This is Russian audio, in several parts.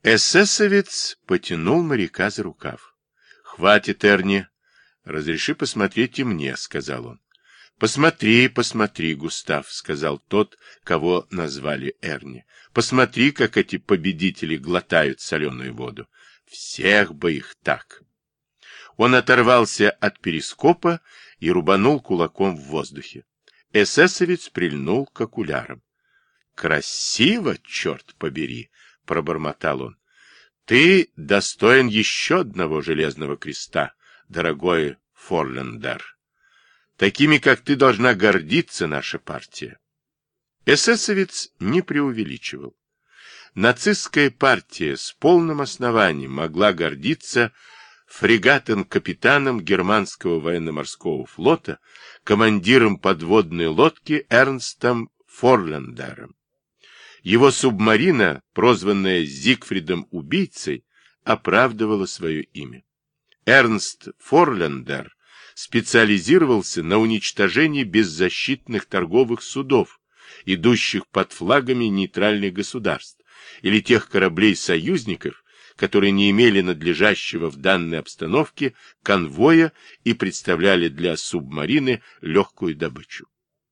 Эсэсовец потянул моряка за рукав. — Хватит, Эрни. Разреши посмотреть и мне, — сказал он. — Посмотри, посмотри, Густав, — сказал тот, кого назвали Эрни. — Посмотри, как эти победители глотают соленую воду. Всех бы их так. Он оторвался от перископа и рубанул кулаком в воздухе. Эсэсовец прильнул к окулярам. — Красиво, черт побери! — пробормотал он. — Ты достоин еще одного железного креста, дорогой Форлендер. Такими, как ты, должна гордиться наша партия. Эсэсовец не преувеличивал. Нацистская партия с полным основанием могла гордиться фрегатом-капитаном германского военно-морского флота, командиром подводной лодки Эрнстом Форлендером. Его субмарина, прозванная Зигфридом-убийцей, оправдывала свое имя. Эрнст Форлендер специализировался на уничтожении беззащитных торговых судов, идущих под флагами нейтральных государств, или тех кораблей союзников, которые не имели надлежащего в данной обстановке конвоя и представляли для субмарины легкую добычу.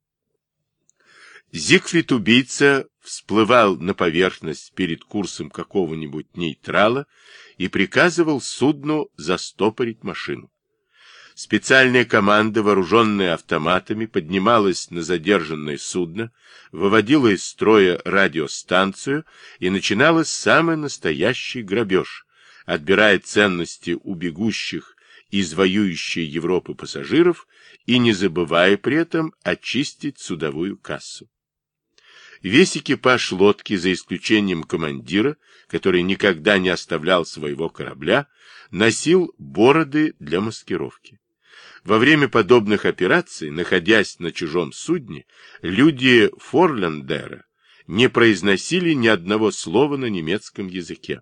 Зигфрид-убийца всплывал на поверхность перед курсом какого-нибудь нейтрала и приказывал судну застопорить машину. Специальная команда, вооруженная автоматами, поднималась на задержанное судно, выводила из строя радиостанцию, и начиналась самый настоящий грабеж, отбирая ценности у бегущих из воюющей Европы пассажиров и не забывая при этом очистить судовую кассу. Весь экипаж лодки, за исключением командира, который никогда не оставлял своего корабля, носил бороды для маскировки. Во время подобных операций, находясь на чужом судне, люди Форлендера не произносили ни одного слова на немецком языке.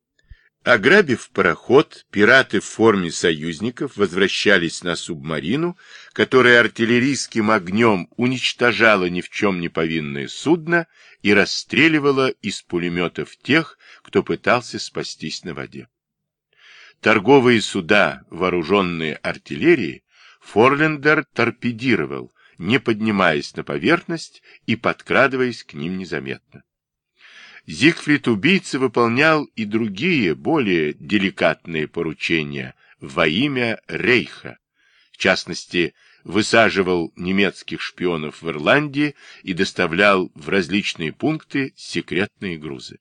Ограбив пароход, пираты в форме союзников возвращались на субмарину, которая артиллерийским огнем уничтожала ни в чем не повинное судно и расстреливала из пулеметов тех, кто пытался спастись на воде. Торговые суда, вооруженные артиллерией, Форлендер торпедировал, не поднимаясь на поверхность и подкрадываясь к ним незаметно. Зигфрид-убийца выполнял и другие, более деликатные поручения во имя Рейха. В частности, высаживал немецких шпионов в Ирландии и доставлял в различные пункты секретные грузы.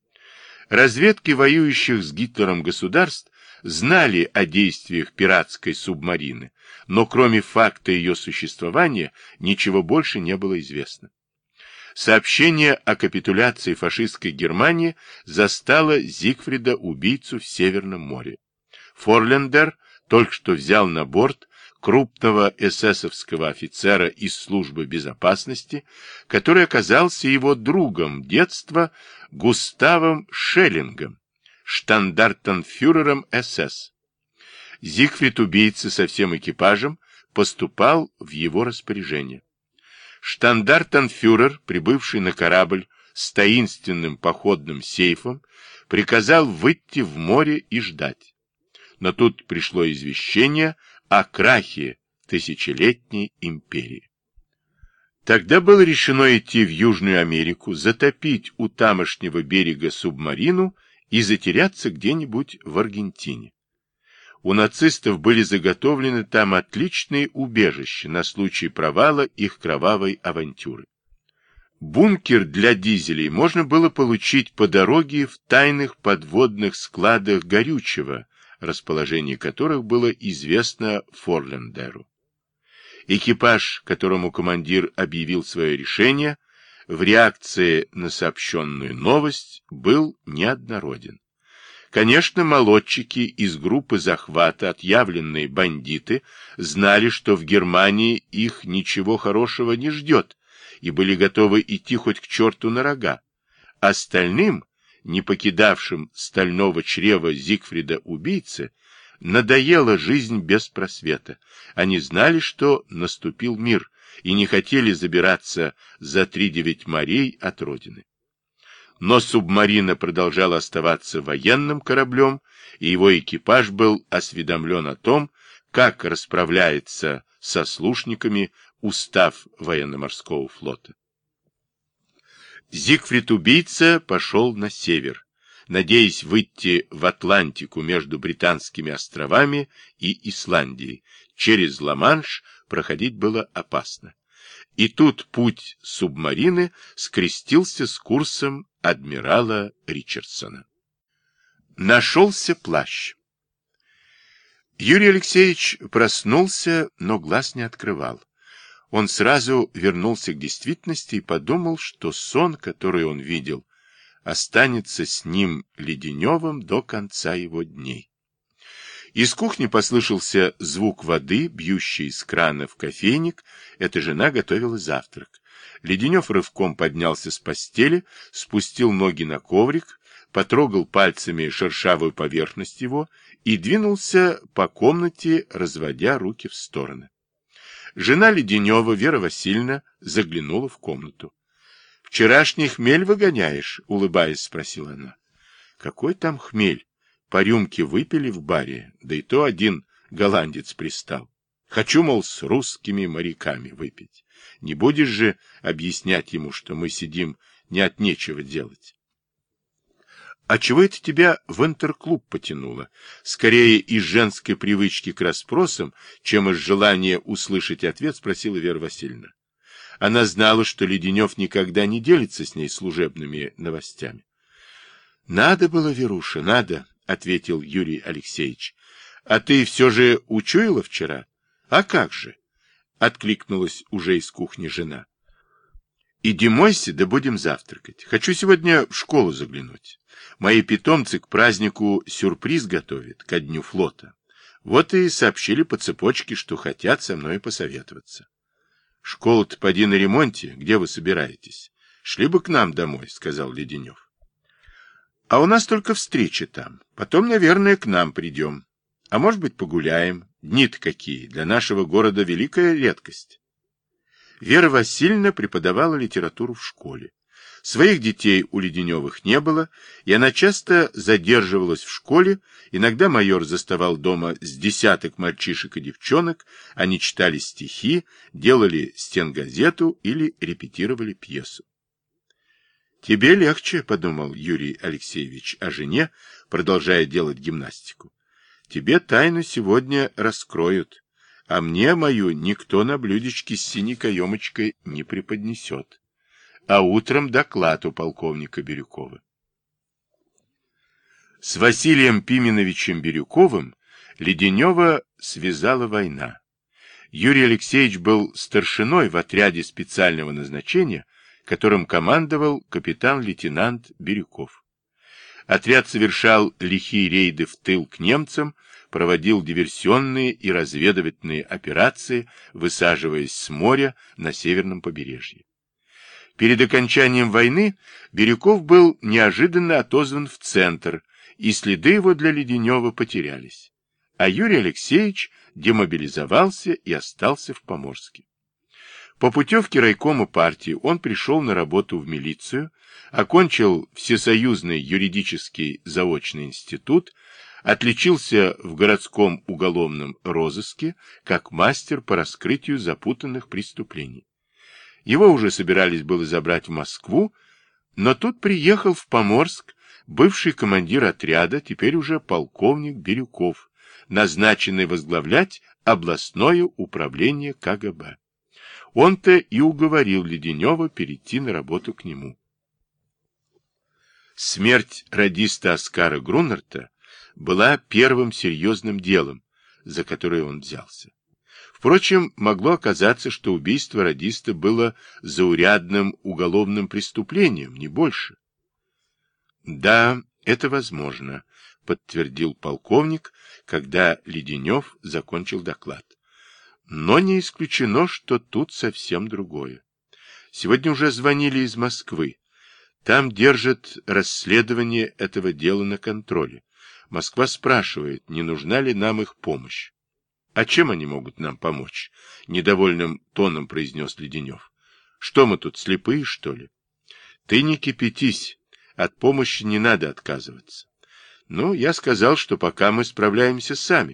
Разведки воюющих с Гитлером государств знали о действиях пиратской субмарины, но кроме факта ее существования ничего больше не было известно. Сообщение о капитуляции фашистской Германии застало Зигфрида-убийцу в Северном море. Форлендер только что взял на борт крупного эсэсовского офицера из службы безопасности, который оказался его другом детства Густавом Шеллингом, штандартенфюрером СС. Зигфрид-убийца со всем экипажем поступал в его распоряжение. Штандартенфюрер, прибывший на корабль с таинственным походным сейфом, приказал выйти в море и ждать. Но тут пришло извещение о крахе тысячелетней империи. Тогда было решено идти в Южную Америку, затопить у тамошнего берега субмарину и затеряться где-нибудь в Аргентине. У нацистов были заготовлены там отличные убежища на случай провала их кровавой авантюры. Бункер для дизелей можно было получить по дороге в тайных подводных складах горючего, расположение которых было известно Форлендеру. Экипаж, которому командир объявил свое решение, в реакции на сообщенную новость был неоднороден. Конечно, молодчики из группы захвата, отъявленные бандиты, знали, что в Германии их ничего хорошего не ждет, и были готовы идти хоть к черту на рога. Остальным, не покидавшим стального чрева Зигфрида-убийцы, надоела жизнь без просвета. Они знали, что наступил мир, и не хотели забираться за 3-9 морей от родины. но субмарина продолжала оставаться военным кораблем, и его экипаж был осведомлен о том, как расправляется со слушниками устав военно-морского флота. Зигфрид-убийца пошел на север, надеясь выйти в Атлантику между Британскими островами и Исландией. Через Ла-Манш проходить было опасно. И тут путь субмарины скрестился с курсом адмирала Ричардсона. Нашелся плащ. Юрий Алексеевич проснулся, но глаз не открывал. Он сразу вернулся к действительности и подумал, что сон, который он видел, останется с ним Леденевым до конца его дней. Из кухни послышался звук воды, бьющей из крана в кофейник. Эта жена готовила завтрак. Леденев рывком поднялся с постели, спустил ноги на коврик, потрогал пальцами шершавую поверхность его и двинулся по комнате, разводя руки в стороны. Жена Леденева, Вера Васильевна, заглянула в комнату. — Вчерашний хмель выгоняешь? — улыбаясь, спросила она. — Какой там хмель? По рюмке выпили в баре, да и то один голландец пристал. Хочу, мол, с русскими моряками выпить. Не будешь же объяснять ему, что мы сидим не от нечего делать? — А чего это тебя в интерклуб потянуло? Скорее из женской привычки к расспросам, чем из желания услышать ответ, спросила Вера Васильевна. Она знала, что Леденев никогда не делится с ней служебными новостями. — Надо было, Веруша, надо, — ответил Юрий Алексеевич. — А ты все же учуяла вчера? — А как же? — откликнулась уже из кухни жена. — Иди мойся, да будем завтракать. Хочу сегодня в школу заглянуть. Мои питомцы к празднику сюрприз готовят, ко дню флота. Вот и сообщили по цепочке, что хотят со мной посоветоваться. — Школа-то поди на ремонте. Где вы собираетесь? — Шли бы к нам домой, — сказал Леденев. — А у нас только встреча там. Потом, наверное, к нам придем. А может быть, погуляем. Дни-то какие. Для нашего города великая редкость. Вера Васильевна преподавала литературу в школе. Своих детей у Леденевых не было, и она часто задерживалась в школе. Иногда майор заставал дома с десяток мальчишек и девчонок. Они читали стихи, делали стенгазету или репетировали пьесу. «Тебе легче», — подумал Юрий Алексеевич о жене, продолжая делать гимнастику. «Тебе тайну сегодня раскроют, а мне мою никто на блюдечке с синей каемочкой не преподнесет. А утром доклад у полковника Бирюкова». С Василием Пименовичем Бирюковым Леденева связала война. Юрий Алексеевич был старшиной в отряде специального назначения, которым командовал капитан-лейтенант Бирюков. Отряд совершал лихие рейды в тыл к немцам, проводил диверсионные и разведывательные операции, высаживаясь с моря на северном побережье. Перед окончанием войны Бирюков был неожиданно отозван в центр, и следы его для Леденева потерялись. А Юрий Алексеевич демобилизовался и остался в Поморске. По путевке райкома партии он пришел на работу в милицию, окончил Всесоюзный юридический заочный институт, отличился в городском уголовном розыске как мастер по раскрытию запутанных преступлений. Его уже собирались было забрать в Москву, но тут приехал в Поморск бывший командир отряда, теперь уже полковник Бирюков, назначенный возглавлять областное управление КГБ. Он-то и уговорил Леденева перейти на работу к нему. Смерть радиста Оскара Груннерта была первым серьезным делом, за которое он взялся. Впрочем, могло оказаться, что убийство радиста было заурядным уголовным преступлением, не больше. Да, это возможно, подтвердил полковник, когда Леденев закончил доклад. Но не исключено, что тут совсем другое. Сегодня уже звонили из Москвы. Там держат расследование этого дела на контроле. Москва спрашивает, не нужна ли нам их помощь. — А чем они могут нам помочь? — недовольным тоном произнес Леденев. — Что мы тут, слепые, что ли? — Ты не кипятись, от помощи не надо отказываться. Ну, я сказал, что пока мы справляемся сами.